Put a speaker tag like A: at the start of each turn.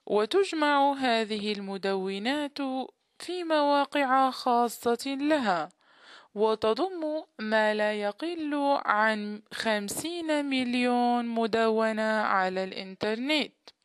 A: وتجمع هذه المدونات في مواقع خاصة لها، وتضم ما لا يقل عن 50 مليون مدونة على الإنترنت.